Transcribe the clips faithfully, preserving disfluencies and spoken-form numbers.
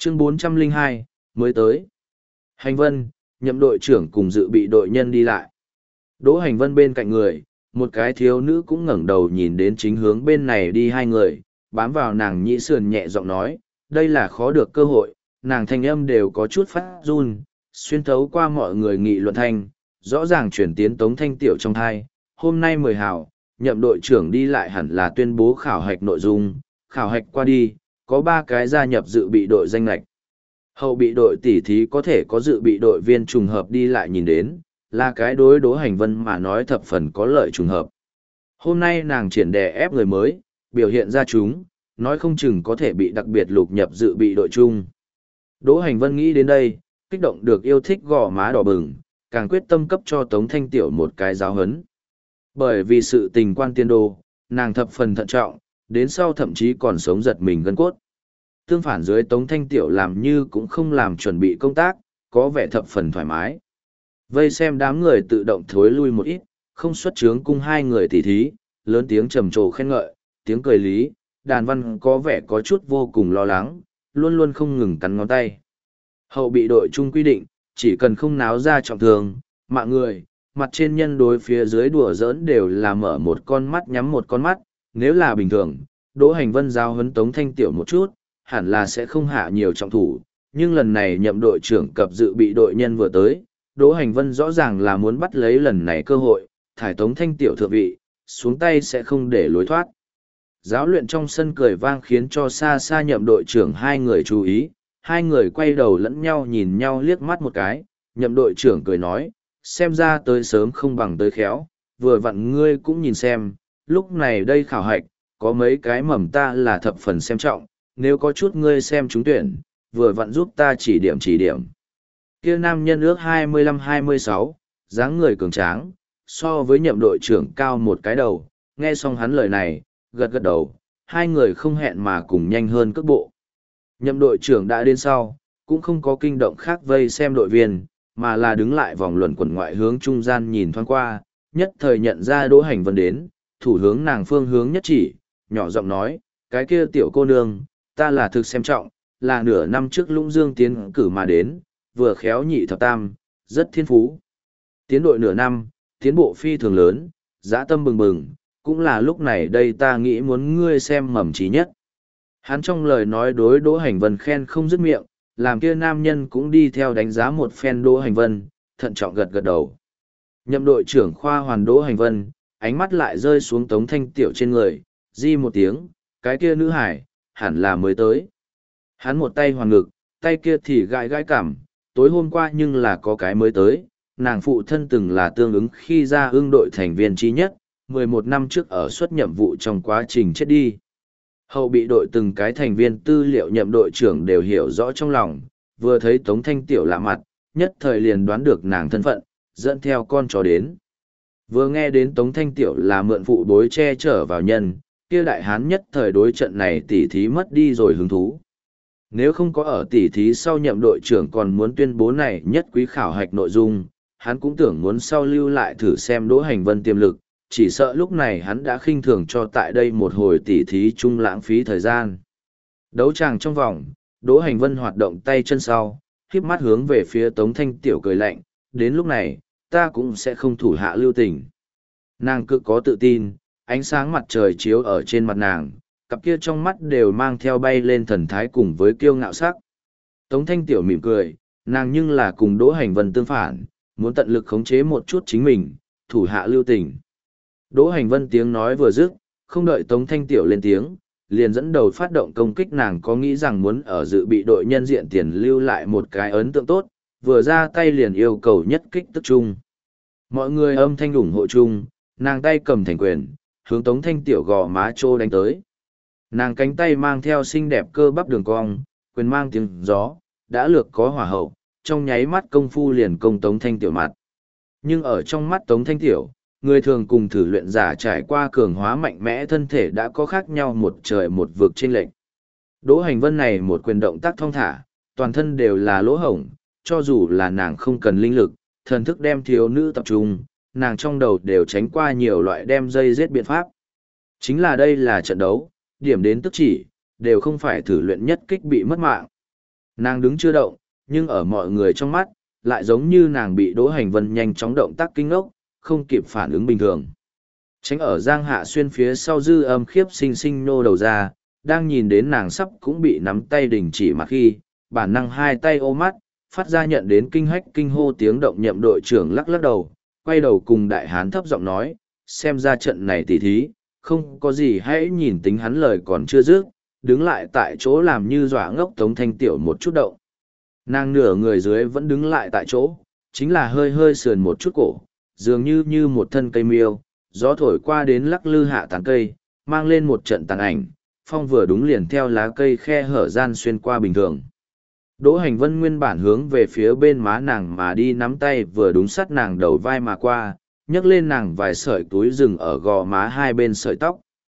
Chương bốn trăm lẻ hai, mới tới. Hành Vân, nhậm đội trưởng cùng dự bị đội nhân đi lại. Đỗ Hành Vân bên cạnh người, một cái thiếu nữ cũng ngẩng đầu nhìn đến chính hướng bên này đi hai người, bám vào nàng nhĩ sườn nhẹ giọng nói, đây là khó được cơ hội, nàng thanh âm đều có chút phát run, xuyên thấu qua mọi người nghị luận thanh, rõ ràng chuyển tiến Tống Thanh Tiểu trong thai. Hôm nay mười hào, nhậm đội trưởng đi lại hẳn là tuyên bố khảo hạch nội dung, khảo hạch qua đi, có ba cái gia nhập dự bị đội danh lạch. Hậu bị đội tỉ thí có thể có dự bị đội viên trùng hợp đi lại nhìn đến, là cái đối Đỗ Hành Vân mà nói thập phần có lợi trùng hợp. Hôm nay nàng triển đè ép người mới, biểu hiện ra chúng, nói không chừng có thể bị đặc biệt lục nhập dự bị đội chung. Đỗ Hành Vân nghĩ đến đây, kích động được yêu thích gò má đỏ bừng, càng quyết tâm cấp cho Tống Thanh Tiểu một cái giáo hấn. Bởi vì sự tình quan tiên đô, nàng thập phần thận trọng, đến sau thậm chí còn sống giật mình gân cốt. Tương phản dưới Tống Thanh Tiểu làm như cũng không làm chuẩn bị công tác, có vẻ thập phần thoải mái. Vây xem đám người tự động thối lui một ít, không xuất chướng cung hai người tỉ thí, lớn tiếng trầm trồ khen ngợi, tiếng cười lý, đàn văn có vẻ có chút vô cùng lo lắng, luôn luôn không ngừng cắn ngón tay. Hậu bị đội chung quy định, chỉ cần không náo ra trọng thương, mạng người, mặt trên nhân đối phía dưới đùa giỡn đều là mở một con mắt nhắm một con mắt, nếu là bình thường, Đỗ Hành Vân giao huấn Tống Thanh Tiểu một chút, hẳn là sẽ không hạ nhiều trọng thủ, nhưng lần này nhậm đội trưởng cập dự bị đội nhân vừa tới, Đỗ Hành Vân rõ ràng là muốn bắt lấy lần này cơ hội, thải Tống Thanh Tiểu thượng vị, xuống tay sẽ không để lối thoát. Giáo luyện trong sân cười vang khiến cho xa xa nhậm đội trưởng hai người chú ý, hai người quay đầu lẫn nhau nhìn nhau liếc mắt một cái, nhậm đội trưởng cười nói, xem ra tới sớm không bằng tới khéo, vừa vặn ngươi cũng nhìn xem, lúc này đây khảo hạch, có mấy cái mầm ta là thập phần xem trọng, nếu có chút ngươi xem trúng tuyển, vừa vặn giúp ta chỉ điểm chỉ điểm. Kia nam nhân ước hai mươi lăm hai mươi sáu, dáng người cường tráng, so với nhậm đội trưởng cao một cái đầu, nghe xong hắn lời này, gật gật đầu, hai người không hẹn mà cùng nhanh hơn cước bộ. Nhậm đội trưởng đã đến sau, cũng không có kinh động khác vây xem đội viên, mà là đứng lại vòng luẩn quẩn ngoại hướng trung gian nhìn thoáng qua, nhất thời nhận ra Đỗ Hành Vân đến, thủ hướng nàng phương hướng nhất chỉ, nhỏ giọng nói, cái kia tiểu cô nương, ta là thực xem trọng, là nửa năm trước Lũng Dương tiến cử mà đến, vừa khéo nhị thập tam, rất thiên phú. Tiến đội nửa năm, tiến bộ phi thường lớn, dã tâm bừng bừng, cũng là lúc này đây ta nghĩ muốn ngươi xem mầm trí nhất. Hắn trong lời nói đối Đỗ Hành Vân khen không dứt miệng, làm kia nam nhân cũng đi theo đánh giá một phen Đỗ Hành Vân, thận trọng gật gật đầu. Nhậm đội trưởng khoa hoàn Đỗ Hành Vân, ánh mắt lại rơi xuống Tống Thanh Tiểu trên người, di một tiếng, cái kia nữ hải, hẳn là mới tới. Hắn một tay hoàn ngực, tay kia thì gãi gãi cảm, tối hôm qua nhưng là có cái mới tới, nàng phụ thân từng là tương ứng khi ra ương đội thành viên trí nhất, mười một năm trước ở suất nhiệm vụ trong quá trình chết đi. Hậu bị đội từng cái thành viên tư liệu nhậm đội trưởng đều hiểu rõ trong lòng, vừa thấy Tống Thanh Tiểu lạ mặt, nhất thời liền đoán được nàng thân phận, dẫn theo con chó đến. Vừa nghe đến Tống Thanh Tiểu là mượn phụ bối che chở vào nhân, kia đại hán nhất thời đối trận này tỉ thí mất đi rồi hứng thú. Nếu không có ở tỉ thí sau nhậm đội trưởng còn muốn tuyên bố này nhất quý khảo hạch nội dung, hắn cũng tưởng muốn sau lưu lại thử xem Đỗ Hành Vân tiềm lực, chỉ sợ lúc này hắn đã khinh thường cho tại đây một hồi tỉ thí chung lãng phí thời gian. Đấu tràng trong vòng, Đỗ Hành Vân hoạt động tay chân sau, khiếp mắt hướng về phía Tống Thanh Tiểu cười lạnh, đến lúc này, ta cũng sẽ không thủ hạ lưu tình. Nàng cực có tự tin, ánh sáng mặt trời chiếu ở trên mặt nàng, cặp kia trong mắt đều mang theo bay lên thần thái cùng với kiêu ngạo sắc. Tống Thanh Tiểu mỉm cười, nàng nhưng là cùng Đỗ Hành Vân tương phản, muốn tận lực khống chế một chút chính mình, thủ hạ lưu tình. Đỗ Hành Vân tiếng nói vừa dứt, không đợi Tống Thanh Tiểu lên tiếng, liền dẫn đầu phát động công kích. Nàng có nghĩ rằng muốn ở dự bị đội nhân diện tiền lưu lại một cái ấn tượng tốt, vừa ra tay liền yêu cầu nhất kích tức chung. Mọi người âm thanh ủng hộ chung, nàng tay cầm thành quyền, hướng Tống Thanh Tiểu gò má trô đánh tới. Nàng cánh tay mang theo xinh đẹp cơ bắp đường cong, quyền mang tiếng gió, đã lược có hỏa hậu, trong nháy mắt công phu liền công Tống Thanh Tiểu mặt. Nhưng ở trong mắt Tống Thanh Tiểu, người thường cùng thử luyện giả trải qua cường hóa mạnh mẽ thân thể đã có khác nhau một trời một vực chênh lệch. Đỗ Hành Vân này một quyền động tác thong thả, toàn thân đều là lỗ hổng, cho dù là nàng không cần linh lực, thần thức đem thiếu nữ tập trung, nàng trong đầu đều tránh qua nhiều loại đem dây giết biện pháp. Chính là đây là trận đấu, điểm đến tức chỉ, đều không phải thử luyện nhất kích bị mất mạng. Nàng đứng chưa động, nhưng ở mọi người trong mắt, lại giống như nàng bị Đỗ Hành Vân nhanh chóng động tác kinh ngốc, không kịp phản ứng bình thường. Tránh ở Giang Hạ Xuyên phía sau dư âm khiếp sinh sinh nô đầu ra, đang nhìn đến nàng sắp cũng bị nắm tay đình chỉ mà khi, bản năng hai tay ô mắt, phát ra nhận đến kinh hách kinh hô tiếng động. Nhậm đội trưởng lắc lắc đầu, quay đầu cùng đại hán thấp giọng nói, xem ra trận này tỉ thí, không có gì hãy nhìn tính hắn lời còn chưa dứt, đứng lại tại chỗ làm như dọa ngốc Tống Thanh Tiểu một chút động. Nàng nửa người dưới vẫn đứng lại tại chỗ, chính là hơi hơi sườn một chút cổ, dường như như một thân cây miêu, gió thổi qua đến lắc lư hạ tán cây, mang lên một trận tàn ảnh, phong vừa đúng liền theo lá cây khe hở gian xuyên qua bình thường. Đỗ Hành Vân nguyên bản hướng về phía bên má nàng mà đi, nắm tay vừa đúng sát nàng đầu vai mà qua, nhấc lên nàng vài sợi túi rừng ở gò má hai bên sợi tóc.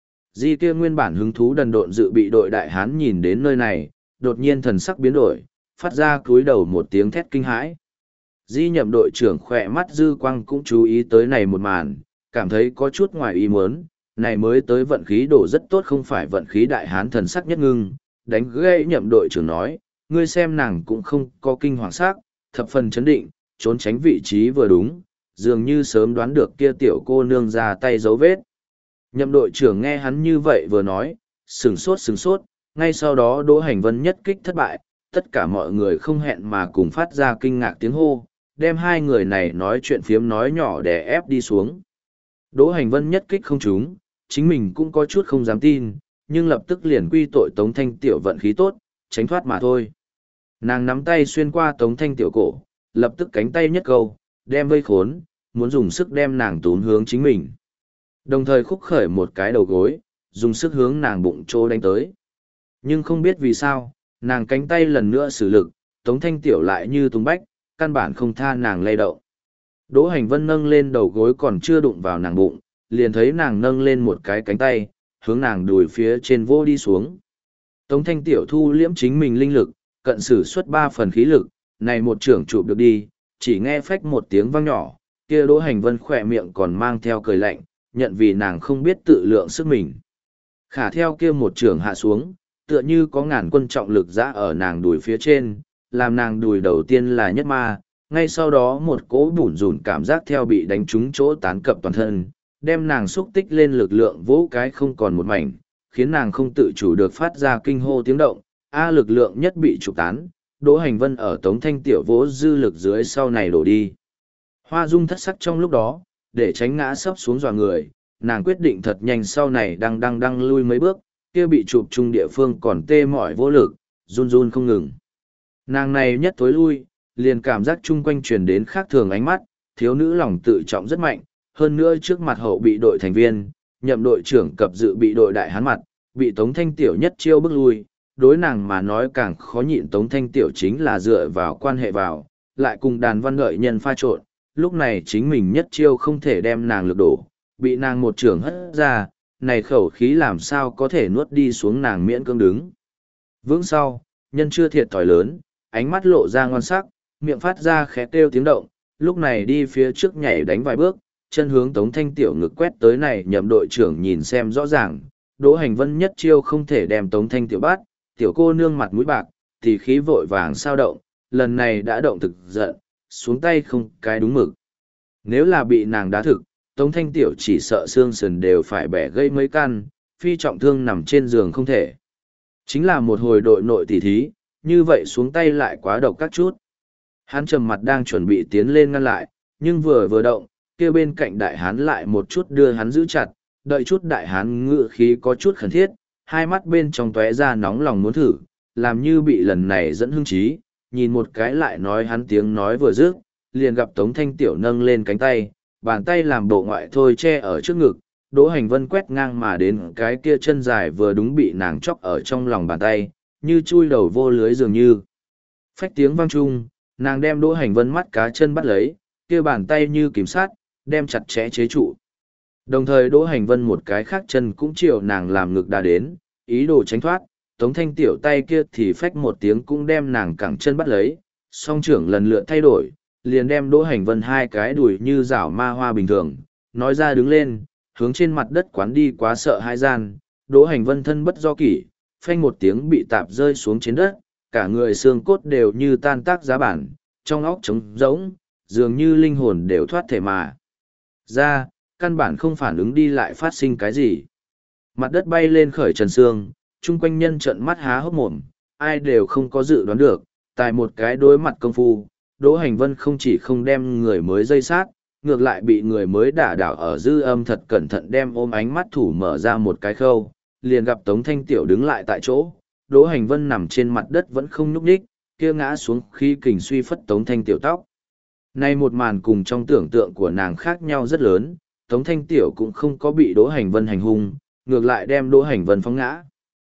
Di kia nguyên bản hứng thú đần độn dự bị đội đại hán nhìn đến nơi này, đột nhiên thần sắc biến đổi, phát ra cúi đầu một tiếng thét kinh hãi. Di Nhậm đội trưởng khỏe mắt dư quang cũng chú ý tới này một màn, cảm thấy có chút ngoài ý muốn, này mới tới vận khí đổ rất tốt không phải vận khí đại hán thần sắc nhất ngưng, đánh gãy Nhậm đội trưởng nói, ngươi xem nàng cũng không có kinh hoàng sắc, thập phần chấn định, trốn tránh vị trí vừa đúng, dường như sớm đoán được kia tiểu cô nương ra tay dấu vết. Nhậm đội trưởng nghe hắn như vậy vừa nói, sừng sốt sừng sốt, ngay sau đó Đỗ Hành Vân nhất kích thất bại, tất cả mọi người không hẹn mà cùng phát ra kinh ngạc tiếng hô, đem hai người này nói chuyện phiếm nói nhỏ để ép đi xuống. Đỗ Hành Vân nhất kích không trúng, chính mình cũng có chút không dám tin, nhưng lập tức liền quy tội Tống Thanh Tiểu vận khí tốt, tránh thoát mà thôi. Nàng nắm tay xuyên qua Tống Thanh Tiểu cổ, lập tức cánh tay nhất câu, đem vây khốn, muốn dùng sức đem nàng tún hướng chính mình. Đồng thời khúc khởi một cái đầu gối, dùng sức hướng nàng bụng trô đánh tới. Nhưng không biết vì sao, nàng cánh tay lần nữa sử lực, Tống Thanh Tiểu lại như tung bách, căn bản không tha nàng lay động. Đỗ Hành Vân nâng lên đầu gối còn chưa đụng vào nàng bụng, liền thấy nàng nâng lên một cái cánh tay, hướng nàng đùi phía trên vô đi xuống. Tống Thanh Tiểu thu liễm chính mình linh lực, cận sử xuất ba phần khí lực, này một trưởng chụp được đi, chỉ nghe phách một tiếng vang nhỏ, kia Đỗ Hành Vân khỏe miệng còn mang theo cười lạnh, nhận vì nàng không biết tự lượng sức mình. Khả theo kia một trưởng hạ xuống, tựa như có ngàn quân trọng lực dã ở nàng đùi phía trên, làm nàng đùi đầu tiên là nhất ma, ngay sau đó một cỗ bủn rủn cảm giác theo bị đánh trúng chỗ tán cập toàn thân, đem nàng xúc tích lên lực lượng vỗ cái không còn một mảnh, khiến nàng không tự chủ được phát ra kinh hô tiếng động, a lực lượng nhất bị trục tán, Đỗ Hành Vân ở Tống Thanh Tiểu vỗ dư lực dưới sau này đổ đi. Hoa Dung thất sắc trong lúc đó, để tránh ngã sấp xuống dọa người, nàng quyết định thật nhanh sau này đang đang đang lui mấy bước, kia bị chụp chung địa phương còn tê mỏi vô lực, run run không ngừng. Nàng này nhất tối lui, liền cảm giác chung quanh truyền đến khác thường ánh mắt, thiếu nữ lòng tự trọng rất mạnh, hơn nữa trước mặt hậu bị đội thành viên, nhậm đội trưởng cập dự bị đội đại hán mặt, bị Tống Thanh Tiểu nhất chiêu bước lui, đối nàng mà nói càng khó nhịn. Tống Thanh Tiểu chính là dựa vào quan hệ vào, lại cùng đàn văn lợi nhân pha trộn, lúc này chính mình nhất chiêu không thể đem nàng lực đổ, bị nàng một trưởng hất ra, này khẩu khí làm sao có thể nuốt đi xuống, nàng miễn cưỡng đứng vững sau, nhân chưa thiệt thòi lớn, ánh mắt lộ ra ngon sắc, miệng phát ra khẽ kêu tiếng động, lúc này đi phía trước nhảy đánh vài bước, chân hướng Tống Thanh Tiểu ngực quét tới. Này nhậm đội trưởng nhìn xem rõ ràng, Đỗ Hành Vân nhất chiêu không thể đem Tống Thanh Tiểu bắt, tiểu cô nương mặt mũi bạc, thì khí vội vàng sao động, lần này đã động thực giận, xuống tay không cái đúng mực. Nếu là bị nàng đá thực, Tống Thanh Tiểu chỉ sợ xương sườn đều phải bẻ gây mấy căn, phi trọng thương nằm trên giường không thể. Chính là một hồi đội nội tỉ thí, như vậy xuống tay lại quá độc các chút. Hắn trầm mặt đang chuẩn bị tiến lên ngăn lại, nhưng vừa vừa động, kia bên cạnh đại hán lại một chút đưa hắn giữ chặt, đợi chút đại hán ngự khí có chút khẩn thiết, hai mắt bên trong tóe ra nóng lòng muốn thử, làm như bị lần này dẫn hưng trí, nhìn một cái lại nói hắn tiếng nói vừa dứt, liền gặp Tống Thanh Tiểu nâng lên cánh tay, bàn tay làm bộ ngoại thôi che ở trước ngực, Đỗ Hành Vân quét ngang mà đến cái kia chân dài vừa đúng bị nàng chóc ở trong lòng bàn tay, như chui đầu vô lưới dường như. Phách tiếng vang chung, nàng đem Đỗ Hành Vân mắt cá chân bắt lấy, kia bàn tay như kiểm sát, đem chặt chẽ chế trụ. Đồng thời Đỗ Hành Vân một cái khác chân cũng chiều nàng làm ngực đá đến, ý đồ tránh thoát, Tống Thanh Tiểu tay kia thì phách một tiếng cũng đem nàng cẳng chân bắt lấy, song trưởng lần lượt thay đổi, liền đem Đỗ Hành Vân hai cái đùi như rảo ma hoa bình thường, nói ra đứng lên, hướng trên mặt đất quán đi. Quá sợ hai gian, Đỗ Hành Vân thân bất do kỷ, phanh một tiếng bị tạp rơi xuống trên đất, cả người xương cốt đều như tan tác giá bản, trong óc trống rỗng, dường như linh hồn đều thoát thể mà ra, căn bản không phản ứng đi lại phát sinh cái gì. Mặt đất bay lên khởi trần xương, chung quanh nhân trợn mắt há hốc mồm, ai đều không có dự đoán được, tại một cái đối mặt công phu, Đỗ Hành Vân không chỉ không đem người mới dây sát, ngược lại bị người mới đả đảo ở dư âm thật cẩn thận đem ôm ánh mắt thủ mở ra một cái khâu, liền gặp Tống Thanh Tiểu đứng lại tại chỗ, Đỗ Hành Vân nằm trên mặt đất vẫn không nhúc nhích, kia ngã xuống khi kình suy phất Tống Thanh Tiểu tóc. Nay một màn cùng trong tưởng tượng của nàng khác nhau rất lớn, Tống Thanh Tiểu cũng không có bị Đỗ Hành Vân hành hung, ngược lại đem Đỗ Hành Vân phóng ngã.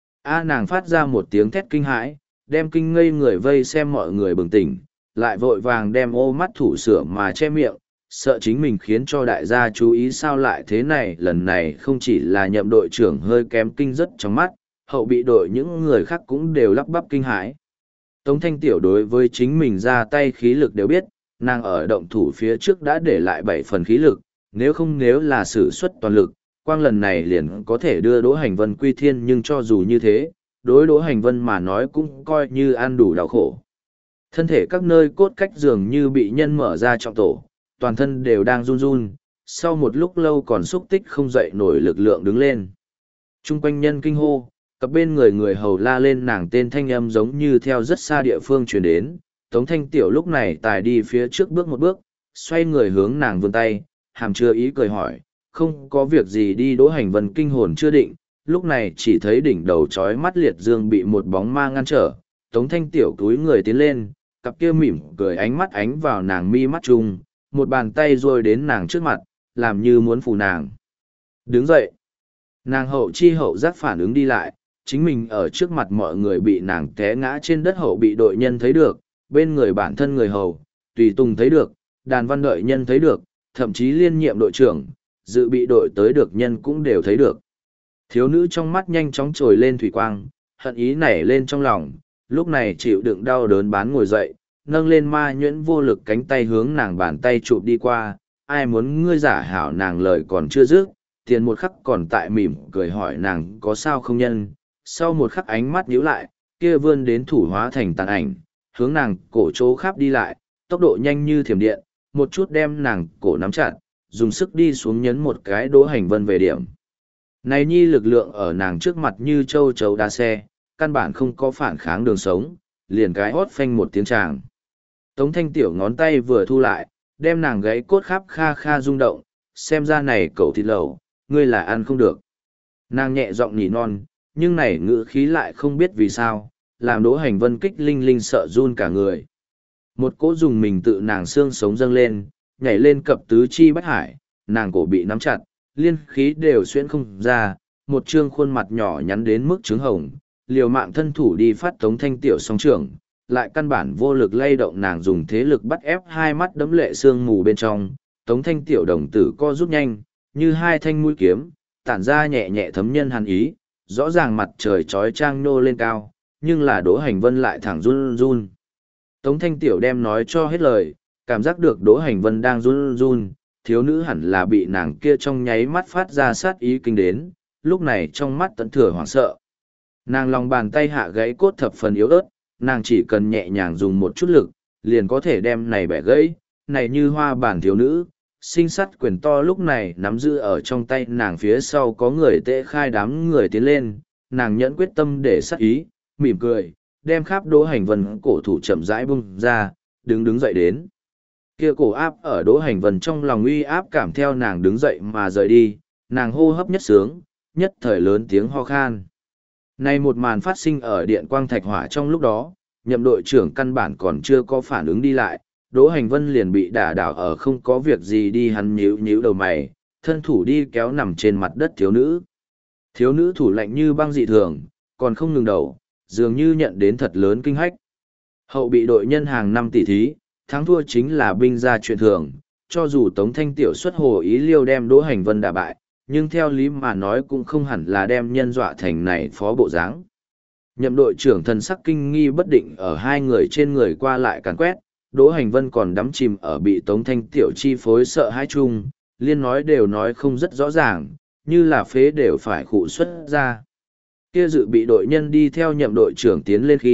A nàng phát ra một tiếng thét kinh hãi, đem kinh ngây người vây xem mọi người bừng tỉnh, lại vội vàng đem ô mắt thủ sửa mà che miệng, sợ chính mình khiến cho đại gia chú ý sao lại thế này. Lần này không chỉ là nhậm đội trưởng hơi kém kinh rất trong mắt, hậu bị đội những người khác cũng đều lắp bắp kinh hãi. Tống Thanh Tiểu đối với chính mình ra tay khí lực đều biết, nàng ở động thủ phía trước đã để lại bảy phần khí lực, nếu không nếu là sử xuất toàn lực, quang lần này liền có thể đưa Đỗ Hành Vân quy thiên, nhưng cho dù như thế, đối Đỗ Hành Vân mà nói cũng coi như ăn đủ đau khổ. Thân thể các nơi cốt cách dường như bị nhân mở ra trọng tổ, toàn thân đều đang run run, sau một lúc lâu còn xúc tích không dậy nổi lực lượng đứng lên. Trung quanh nhân kinh hô, cặp bên người người hầu la lên nàng tên thanh âm giống như theo rất xa địa phương truyền đến. Tống Thanh Tiểu lúc này tài đi phía trước bước một bước, xoay người hướng nàng vươn tay, hàm chưa ý cười hỏi, không có việc gì đi. Đỗ Hành Vân kinh hồn chưa định, lúc này chỉ thấy đỉnh đầu trói mắt liệt dương bị một bóng ma ngăn trở. Tống Thanh Tiểu túi người tiến lên, cặp kia mỉm cười ánh mắt ánh vào nàng mi mắt chung, một bàn tay rôi đến nàng trước mặt, làm như muốn phù nàng. Đứng dậy, nàng hậu chi hậu giác phản ứng đi lại, chính mình ở trước mặt mọi người bị nàng té ngã trên đất, hậu bị đội nhân thấy được, bên người bản thân người hầu, tùy tùng thấy được, đàn văn đợi nhân thấy được, thậm chí liên nhiệm đội trưởng, dự bị đội tới được nhân cũng đều thấy được. Thiếu nữ trong mắt nhanh chóng trồi lên thủy quang, hận ý nảy lên trong lòng, lúc này chịu đựng đau đớn bán ngồi dậy, nâng lên ma nhuyễn vô lực cánh tay hướng nàng bàn tay chụp đi qua, ai muốn ngươi giả hảo. Nàng lời còn chưa dứt, tiền một khắc còn tại mỉm cười hỏi nàng có sao không nhân, sau một khắc ánh mắt nhíu lại, kia vươn đến thủ hóa thành tàn ảnh, hướng nàng cổ chỗ khắp đi lại, tốc độ nhanh như thiểm điện, một chút đem nàng cổ nắm chặt, dùng sức đi xuống nhấn một cái. Đỗ Hành Vân về điểm. Này nhi lực lượng ở nàng trước mặt như châu chấu đa xe, căn bản không có phản kháng đường sống, liền cái hót phanh một tiếng tràng. Tống Thanh Tiểu ngón tay vừa thu lại, đem nàng gáy cốt khắp kha kha rung động, xem ra này cậu thịt lẩu, ngươi là ăn không được. Nàng nhẹ giọng nỉ non, nhưng này ngữ khí lại không biết vì sao, làm Đỗ Hành Vân kích linh linh sợ run cả người. Một cỗ dùng mình tự nàng xương sống dâng lên, nhảy lên cập tứ chi bách hải, nàng cổ bị nắm chặt, liên khí đều xuyên không ra, một trương khuôn mặt nhỏ nhắn đến mức trứng hồng, liều mạng thân thủ đi phát Tống Thanh Tiểu song trưởng, lại căn bản vô lực lay động. Nàng dùng thế lực bắt ép hai mắt đấm lệ sương mù bên trong, Tống Thanh Tiểu đồng tử co rút nhanh, như hai thanh mũi kiếm, tản ra nhẹ nhẹ thấm nhân hàn ý, rõ ràng mặt trời trói trang nô lên cao, nhưng là Đỗ Hành Vân lại thẳng run run. Tống Thanh Tiểu đem nói cho hết lời, cảm giác được Đỗ Hành Vân đang run run, thiếu nữ hẳn là bị nàng kia trong nháy mắt phát ra sát ý kinh đến, lúc này trong mắt tận thừa hoảng sợ. Nàng lòng bàn tay hạ gãy cốt thập phần yếu ớt, nàng chỉ cần nhẹ nhàng dùng một chút lực, liền có thể đem này bẻ gãy, này như hoa bản thiếu nữ, sinh sắt quyền to lúc này nắm giữ ở trong tay nàng. Phía sau có người tệ khai đám người tiến lên, nàng nhẫn quyết tâm để sát ý, mỉm cười, đem khắp Đỗ Hành Vân cổ thủ chậm rãi bung ra, đứng đứng dậy đến. Kia cổ áp ở Đỗ Hành Vân trong lòng uy áp cảm theo nàng đứng dậy mà rời đi, nàng hô hấp nhất sướng, nhất thời lớn tiếng ho khan. Này một màn phát sinh ở điện quang thạch hỏa trong lúc đó, nhậm đội trưởng căn bản còn chưa có phản ứng đi lại, Đỗ Hành Vân liền bị đả đảo ở không có việc gì đi. Hắn nhíu nhíu đầu mày, thân thủ đi kéo nằm trên mặt đất thiếu nữ. Thiếu nữ thủ lạnh như băng dị thường, còn không ngừng đầu, dường như nhận đến thật lớn kinh hách. Hậu bị đội nhân hàng năm tỷ thí, thắng thua chính là binh gia chuyện thường, cho dù Tống Thanh Tiểu xuất hồ ý liêu đem Đỗ Hành Vân đả bại, nhưng theo lý mà nói cũng không hẳn là đem nhân dọa thành này phó bộ dáng. Nhậm đội trưởng thần sắc kinh nghi bất định ở hai người trên người qua lại càn quét, Đỗ Hành Vân còn đắm chìm ở bị Tống Thanh Tiểu chi phối sợ hãi chung, liên nói đều nói không rất rõ ràng, như là phế đều phải khụ xuất ra. Kia dự bị đội nhân đi theo nhậm đội trưởng tiến lên khi,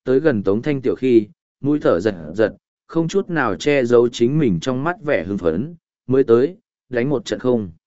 tới gần Tống Thanh Tiểu khi, mũi thở giật giật, không chút nào che giấu chính mình trong mắt vẻ hưng phấn, mới tới, đánh một trận không.